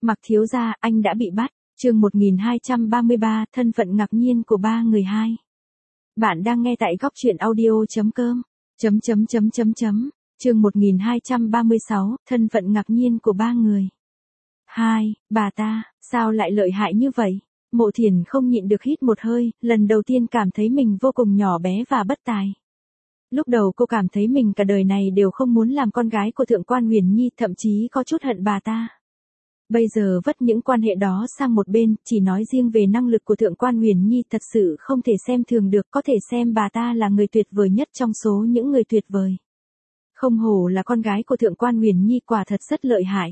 Mặc thiếu gia, anh đã bị bắt. Chương 1233, thân phận ngạc nhiên của ba người hai. Bạn đang nghe tại góc truyện audio.com. Chương 1236, thân phận ngạc nhiên của ba người. Hai, bà ta, sao lại lợi hại như vậy? Mộ Thiền không nhịn được hít một hơi, lần đầu tiên cảm thấy mình vô cùng nhỏ bé và bất tài. Lúc đầu cô cảm thấy mình cả đời này đều không muốn làm con gái của Thượng quan Huyền Nhi, thậm chí có chút hận bà ta. Bây giờ vất những quan hệ đó sang một bên, chỉ nói riêng về năng lực của Thượng quan Huyền Nhi thật sự không thể xem thường được, có thể xem bà ta là người tuyệt vời nhất trong số những người tuyệt vời. Không hổ là con gái của Thượng quan Huyền Nhi, quả thật rất lợi hại.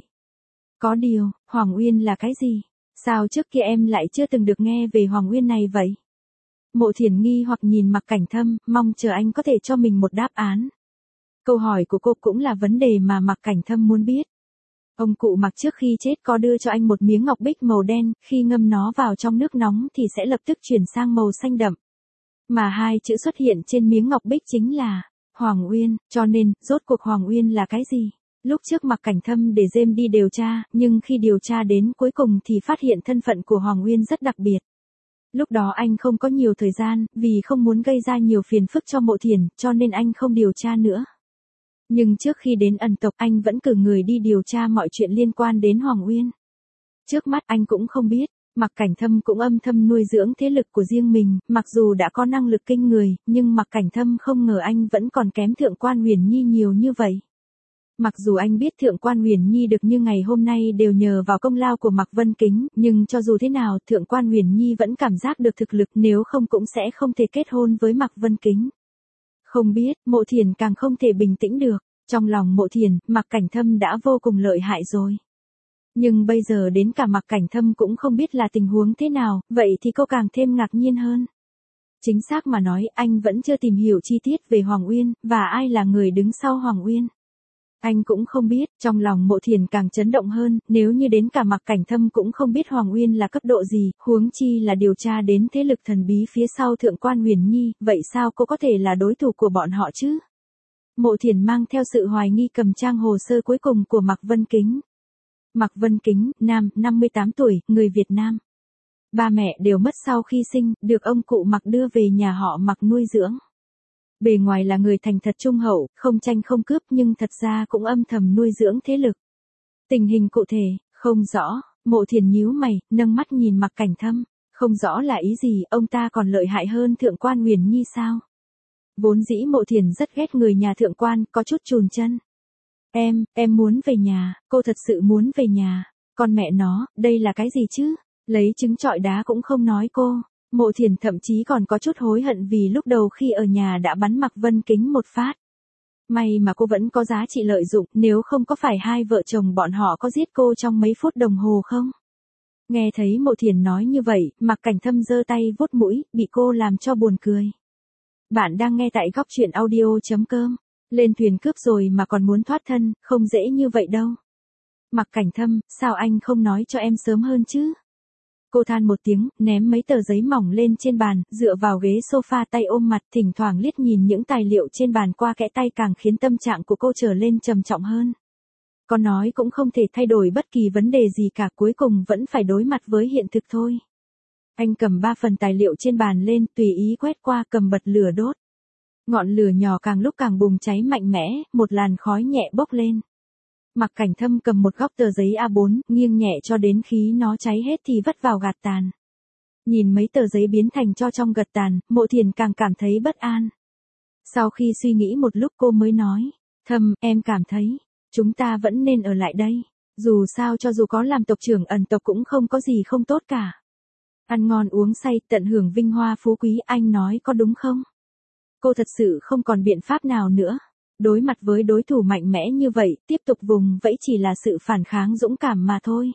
Có điều, Hoàng Uyên là cái gì? Sao trước kia em lại chưa từng được nghe về Hoàng Uyên này vậy? Mộ Thiền nghi hoặc nhìn Mạc Cảnh Thâm, mong chờ anh có thể cho mình một đáp án. Câu hỏi của cô cũng là vấn đề mà Mạc Cảnh Thâm muốn biết. Ông cụ Mạc trước khi chết có đưa cho anh một miếng ngọc bích màu đen, khi ngâm nó vào trong nước nóng thì sẽ lập tức chuyển sang màu xanh đậm. Mà hai chữ xuất hiện trên miếng ngọc bích chính là Hoàng Uyên, cho nên, rốt cuộc Hoàng Uyên là cái gì? Lúc trước Mạc Cảnh Thâm để James đi điều tra, nhưng khi điều tra đến cuối cùng thì phát hiện thân phận của Hoàng Uyên rất đặc biệt. Lúc đó anh không có nhiều thời gian, vì không muốn gây ra nhiều phiền phức cho Mộ Thiền, cho nên anh không điều tra nữa. Nhưng trước khi đến ẩn tộc anh vẫn cử người đi điều tra mọi chuyện liên quan đến Hoàng Uyên. Trước mắt anh cũng không biết, Mạc Cảnh Thâm cũng âm thầm nuôi dưỡng thế lực của riêng mình, mặc dù đã có năng lực kinh người, nhưng Mạc Cảnh Thâm không ngờ anh vẫn còn kém Thượng quan Huyền Nhi nhiều như vậy. Mặc dù anh biết Thượng quan Huyền Nhi được như ngày hôm nay đều nhờ vào công lao của Mạc Vân Kính, nhưng cho dù thế nào Thượng quan Huyền Nhi vẫn cảm giác được thực lực, nếu không cũng sẽ không thể kết hôn với Mạc Vân Kính. Không biết, Mộ Thiền càng không thể bình tĩnh được, trong lòng Mộ Thiền, Mạc Cảnh Thâm đã vô cùng lợi hại rồi. Nhưng bây giờ đến cả Mạc Cảnh Thâm cũng không biết là tình huống thế nào, vậy thì cô càng thêm ngạc nhiên hơn. Chính xác mà nói, anh vẫn chưa tìm hiểu chi tiết về Hoàng Uyên, và ai là người đứng sau Hoàng Uyên. Anh cũng không biết, trong lòng Mộ Thiền càng chấn động hơn, nếu như đến cả Mạc Cảnh Thâm cũng không biết Hoàng Uyên là cấp độ gì, huống chi là điều tra đến thế lực thần bí phía sau Thượng quan Huyền Nhi, vậy sao cô có thể là đối thủ của bọn họ chứ? Mộ Thiền mang theo sự hoài nghi cầm trang hồ sơ cuối cùng của Mạc Vân Kính. Mạc Vân Kính, nam, 58 tuổi, người Việt Nam. Ba mẹ đều mất sau khi sinh, được ông cụ Mạc đưa về nhà họ Mạc nuôi dưỡng. Bề ngoài là người thành thật trung hậu, không tranh không cướp, nhưng thật ra cũng âm thầm nuôi dưỡng thế lực. Tình hình cụ thể, không rõ. Mộ Thiền nhíu mày, nâng mắt nhìn Mạc Cảnh Thâm. Không rõ là ý gì, ông ta còn lợi hại hơn Thượng quan Huyền Nhi sao? Vốn dĩ Mộ Thiền rất ghét người nhà Thượng quan, có chút chùn chân. Em muốn về nhà, cô thật sự muốn về nhà. Con mẹ nó, đây là cái gì chứ? Lấy trứng trọi đá cũng không nói cô. Mộ Thiền thậm chí còn có chút hối hận vì lúc đầu khi ở nhà đã bắn Mạc Vân Kính một phát. May mà cô vẫn có giá trị lợi dụng, nếu không có phải hai vợ chồng bọn họ có giết cô trong mấy phút đồng hồ không? Nghe thấy Mộ Thiền nói như vậy, Mạc Cảnh Thâm giơ tay vuốt mũi, bị cô làm cho buồn cười. Bạn đang nghe tại góc truyện audio.com. Lên thuyền cướp rồi mà còn muốn thoát thân, không dễ như vậy đâu. Mạc Cảnh Thâm, sao anh không nói cho em sớm hơn chứ? Cô than một tiếng, ném mấy tờ giấy mỏng lên trên bàn, dựa vào ghế sofa tay ôm mặt, thỉnh thoảng liếc nhìn những tài liệu trên bàn qua kẽ tay, càng khiến tâm trạng của cô trở lên trầm trọng hơn. Có nói cũng không thể thay đổi bất kỳ vấn đề gì cả, cuối cùng vẫn phải đối mặt với hiện thực thôi. Anh cầm 3 phần tài liệu trên bàn lên, tùy ý quét qua, cầm bật lửa đốt. Ngọn lửa nhỏ càng lúc càng bùng cháy mạnh mẽ, một làn khói nhẹ bốc lên. Mạc Cảnh Thâm cầm một góc tờ giấy A4, nghiêng nhẹ cho đến khi nó cháy hết thì vất vào gạt tàn. Nhìn mấy tờ giấy biến thành tro trong gật tàn, Mộ Thiền càng cảm thấy bất an. Sau khi suy nghĩ một lúc cô mới nói, Thâm, em cảm thấy, chúng ta vẫn nên ở lại đây. Dù sao cho dù có làm tộc trưởng ẩn tộc cũng không có gì không tốt cả. Ăn ngon uống say, tận hưởng vinh hoa phú quý, anh nói có đúng không? Cô thật sự không còn biện pháp nào nữa. Đối mặt với đối thủ mạnh mẽ như vậy, tiếp tục vùng vẫy chỉ là sự phản kháng dũng cảm mà thôi.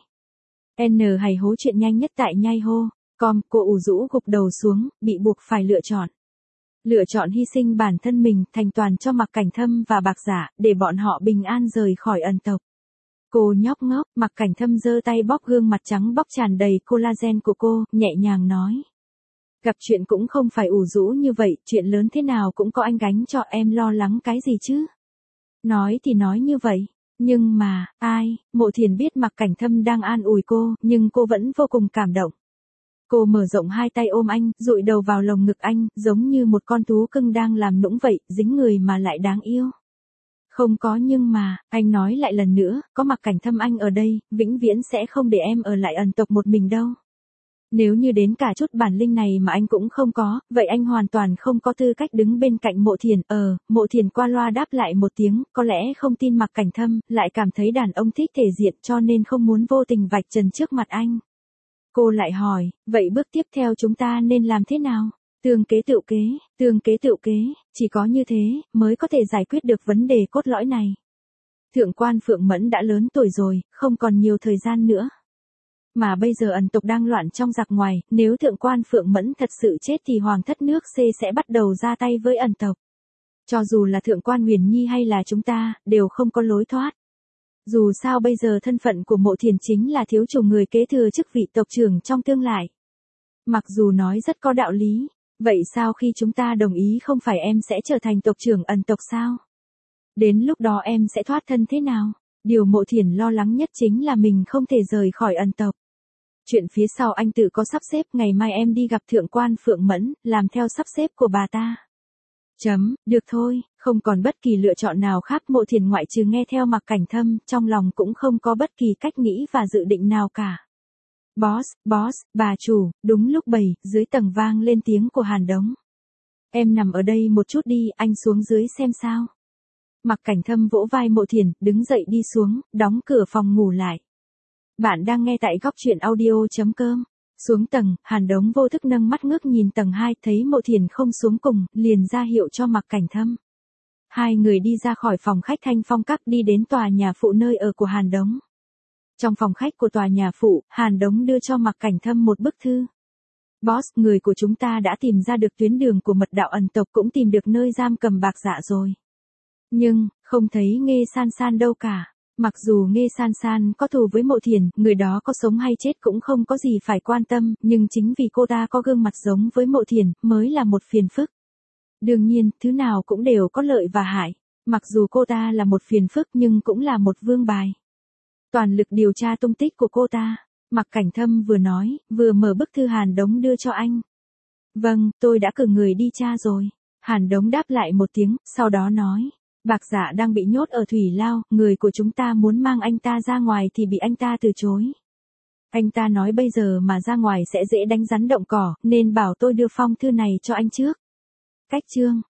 N hay hố chuyện nhanh nhất tại nhai hô. Cô ủ rũ gục đầu xuống, bị buộc phải lựa chọn. Lựa chọn hy sinh bản thân mình, thành toàn cho Mạc Cảnh Thâm và Bạc Giả, để bọn họ bình an rời khỏi ẩn tộc. Cô nhóc ngốc, Mạc Cảnh Thâm giơ tay bóp gương mặt trắng bóc tràn đầy collagen của cô, nhẹ nhàng nói. Gặp chuyện cũng không phải ủ rũ như vậy, chuyện lớn thế nào cũng có anh gánh cho, em lo lắng cái gì chứ? Nói thì nói như vậy, Nhưng mà, ai, Mộ Thiền biết Mạc Cảnh Thâm đang an ủi cô, nhưng cô vẫn vô cùng cảm động. Cô mở rộng hai tay ôm anh, dụi đầu vào lồng ngực anh, giống như một con thú cưng đang làm nũng vậy, dính người mà lại đáng yêu. Không có nhưng mà, anh nói lại lần nữa, có Mạc Cảnh Thâm anh ở đây, vĩnh viễn sẽ không để em ở lại ẩn tộc một mình đâu. Nếu như đến cả chút bản lĩnh này mà anh cũng không có, vậy anh hoàn toàn không có tư cách đứng bên cạnh Mộ Thiền. Mộ Thiền qua loa đáp lại một tiếng, có lẽ không tin Mạc Cảnh Thâm, lại cảm thấy đàn ông thích thể diện cho nên không muốn vô tình vạch trần trước mặt anh. Cô lại hỏi, vậy bước tiếp theo chúng ta nên làm thế nào? Tương kế tựu kế, chỉ có như thế, mới có thể giải quyết được vấn đề cốt lõi này. Thượng quan Phượng Mẫn đã lớn tuổi rồi, không còn nhiều thời gian nữa. Mà bây giờ ẩn tộc đang loạn trong giặc ngoài, nếu thượng quan Phượng Mẫn thật sự chết thì hoàng thất nước C sẽ bắt đầu ra tay với ẩn tộc. Cho dù là thượng quan Huyền Nhi hay là chúng ta, đều không có lối thoát. Dù sao bây giờ thân phận của Mộ Thiền chính là thiếu chủ người kế thừa chức vị tộc trưởng trong tương lai. Mặc dù nói rất có đạo lý, vậy sao khi chúng ta đồng ý không phải em sẽ trở thành tộc trưởng ẩn tộc sao? Đến lúc đó em sẽ thoát thân thế nào? Điều Mộ Thiền lo lắng nhất chính là mình không thể rời khỏi ẩn tộc. Chuyện phía sau anh tự có sắp xếp, ngày mai em đi gặp thượng quan Phượng Mẫn, làm theo sắp xếp của bà ta. Được thôi, không còn bất kỳ lựa chọn nào khác. Mộ Thiền ngoại trừ nghe theo Mạc Cảnh Thâm, trong lòng cũng không có bất kỳ cách nghĩ và dự định nào cả. Boss, bà chủ, đúng lúc 7, dưới tầng vang lên tiếng của Hàn Đống. Em nằm ở đây một chút đi, anh xuống dưới xem sao. Mạc Cảnh Thâm vỗ vai Mộ Thiền, đứng dậy đi xuống, đóng cửa phòng ngủ lại. Bạn đang nghe tại góc truyện audio.com. Xuống tầng, Hàn Đống vô thức nâng mắt ngước nhìn tầng 2, thấy Mộ Thiền không xuống cùng, liền ra hiệu cho Mạc Cảnh Thâm. Hai người đi ra khỏi phòng khách Thanh Phong Các đi đến tòa nhà phụ nơi ở của Hàn Đống. Trong phòng khách của tòa nhà phụ, Hàn Đống đưa cho Mạc Cảnh Thâm một bức thư. Boss, người của chúng ta đã tìm ra được tuyến đường của mật đạo ẩn tộc, cũng tìm được nơi giam cầm Bạc Dạ rồi. Nhưng, không thấy Nghê San San đâu cả. Mặc dù Nghê San San có thù với Mộ Thiền, người đó có sống hay chết cũng không có gì phải quan tâm, nhưng chính vì cô ta có gương mặt giống với Mộ Thiền, mới là một phiền phức. Đương nhiên, thứ nào cũng đều có lợi và hại. Mặc dù cô ta là một phiền phức nhưng cũng là một vương bài. Toàn lực điều tra tung tích của cô ta. Mạc Cảnh Thâm vừa nói, vừa mở bức thư Hàn Đống đưa cho anh. Vâng, tôi đã cử người đi tra rồi. Hàn Đống đáp lại một tiếng, sau đó nói. Bạc Dạ đang bị nhốt ở Thủy Lao, người của chúng ta muốn mang anh ta ra ngoài thì bị anh ta từ chối. Anh ta nói bây giờ mà ra ngoài sẽ dễ đánh rắn động cỏ, nên bảo tôi đưa phong thư này cho anh trước. Cách chương